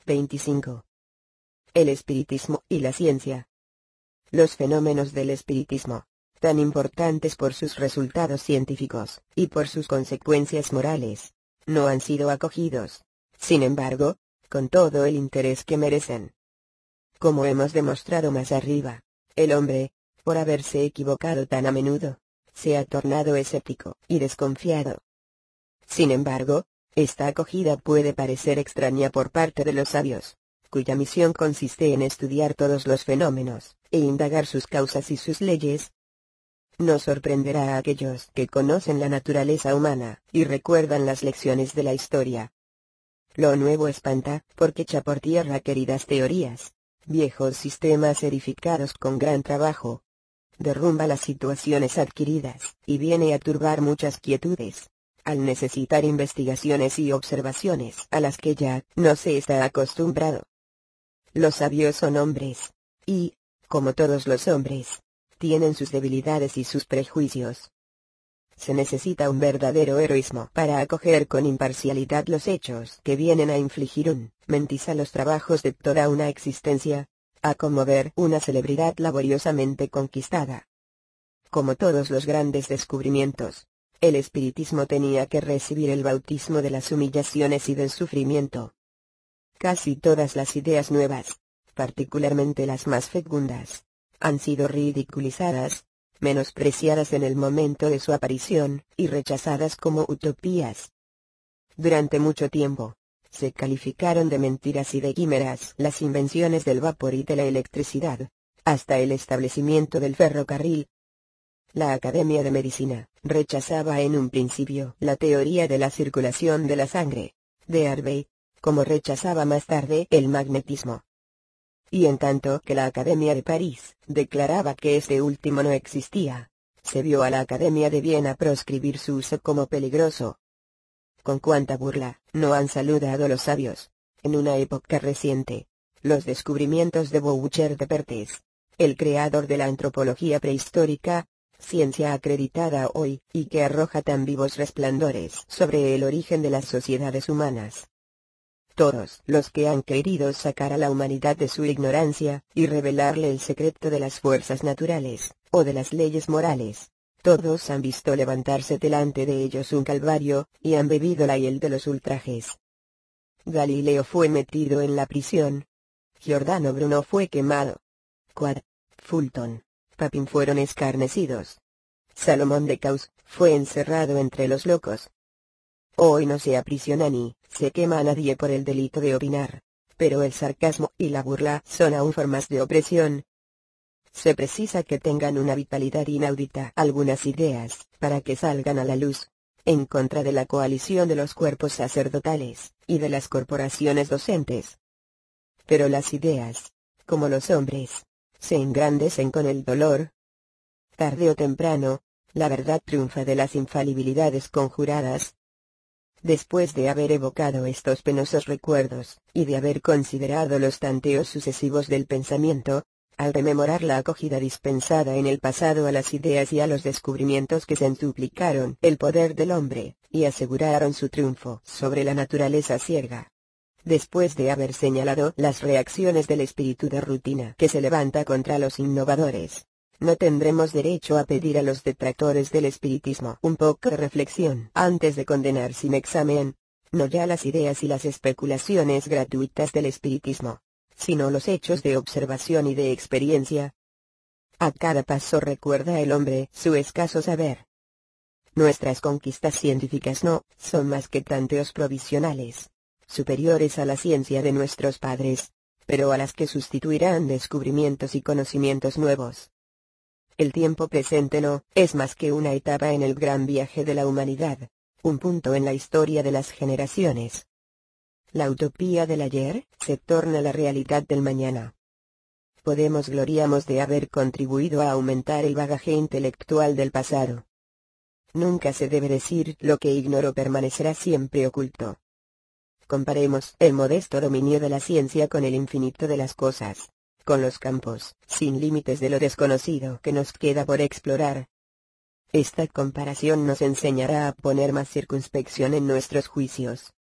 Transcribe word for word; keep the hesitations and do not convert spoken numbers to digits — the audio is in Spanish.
veinticinco. El espiritismo y la ciencia. Los fenómenos del espiritismo, tan importantes por sus resultados científicos, y por sus consecuencias morales, no han sido acogidos, sin embargo, con todo el interés que merecen. Como hemos demostrado más arriba, el hombre, por haberse equivocado tan a menudo, se ha tornado escéptico y desconfiado. Sin embargo, esta acogida puede parecer extraña por parte de los sabios, cuya misión consiste en estudiar todos los fenómenos, e indagar sus causas y sus leyes. No sorprenderá a aquellos que conocen la naturaleza humana, y recuerdan las lecciones de la historia. Lo nuevo espanta, porque echa por tierra queridas teorías, viejos sistemas edificados con gran trabajo. Derrumba las situaciones adquiridas, y viene a turbar muchas quietudes, al necesitar investigaciones y observaciones a las que ya no se está acostumbrado. Los sabios son hombres, y, como todos los hombres, tienen sus debilidades y sus prejuicios. Se necesita un verdadero heroísmo para acoger con imparcialidad los hechos que vienen a infligir un mentiz a los trabajos de toda una existencia, a conmover una celebridad laboriosamente conquistada. Como todos los grandes descubrimientos, el espiritismo tenía que recibir el bautismo de las humillaciones y del sufrimiento. Casi todas las ideas nuevas, particularmente las más fecundas, han sido ridiculizadas, menospreciadas en el momento de su aparición, y rechazadas como utopías. Durante mucho tiempo, se calificaron de mentiras y de quimeras las invenciones del vapor y de la electricidad, hasta el establecimiento del ferrocarril. La Academia de Medicina rechazaba en un principio la teoría de la circulación de la sangre, de Harvey, como rechazaba más tarde el magnetismo. Y en tanto que la Academia de París declaraba que este último no existía, se vio a la Academia de Viena proscribir su uso como peligroso. Con cuánta burla no han saludado los sabios, en una época reciente, los descubrimientos de Boucher de Perthes, el creador de la antropología prehistórica, ciencia acreditada hoy, y que arroja tan vivos resplandores sobre el origen de las sociedades humanas. Todos los que han querido sacar a la humanidad de su ignorancia, y revelarle el secreto de las fuerzas naturales, o de las leyes morales, todos han visto levantarse delante de ellos un calvario, y han bebido la hiel de los ultrajes. Galileo fue metido en la prisión. Giordano Bruno fue quemado. Quad, Fulton, Papin fueron escarnecidos. Salomón de Caus fue encerrado entre los locos. Hoy no se aprisiona ni se quema a nadie por el delito de opinar, pero el sarcasmo y la burla son aún formas de opresión. Se precisa que tengan una vitalidad inaudita algunas ideas, para que salgan a la luz, en contra de la coalición de los cuerpos sacerdotales, y de las corporaciones docentes. Pero las ideas, como los hombres, se engrandecen con el dolor. Tarde o temprano, la verdad triunfa de las infalibilidades conjuradas. Después de haber evocado estos penosos recuerdos, y de haber considerado los tanteos sucesivos del pensamiento, al rememorar la acogida dispensada en el pasado a las ideas y a los descubrimientos que centuplicaron el poder del hombre, y aseguraron su triunfo sobre la naturaleza ciega. Después de haber señalado las reacciones del espíritu de rutina que se levanta contra los innovadores, no tendremos derecho a pedir a los detractores del espiritismo un poco de reflexión antes de condenar sin examen, no ya las ideas y las especulaciones gratuitas del espiritismo, sino los hechos de observación y de experiencia. A cada paso recuerda el hombre su escaso saber. Nuestras conquistas científicas no son más que tanteos provisionales, superiores a la ciencia de nuestros padres, pero a las que sustituirán descubrimientos y conocimientos nuevos. El tiempo presente no es más que una etapa en el gran viaje de la humanidad, un punto en la historia de las generaciones. La utopía del ayer se torna la realidad del mañana. Podemos gloriarnos de haber contribuido a aumentar el bagaje intelectual del pasado. Nunca se debe decir lo que ignoro permanecerá siempre oculto. Comparemos el modesto dominio de la ciencia con el infinito de las cosas, con los campos sin límites de lo desconocido que nos queda por explorar. Esta comparación nos enseñará a poner más circunspección en nuestros juicios,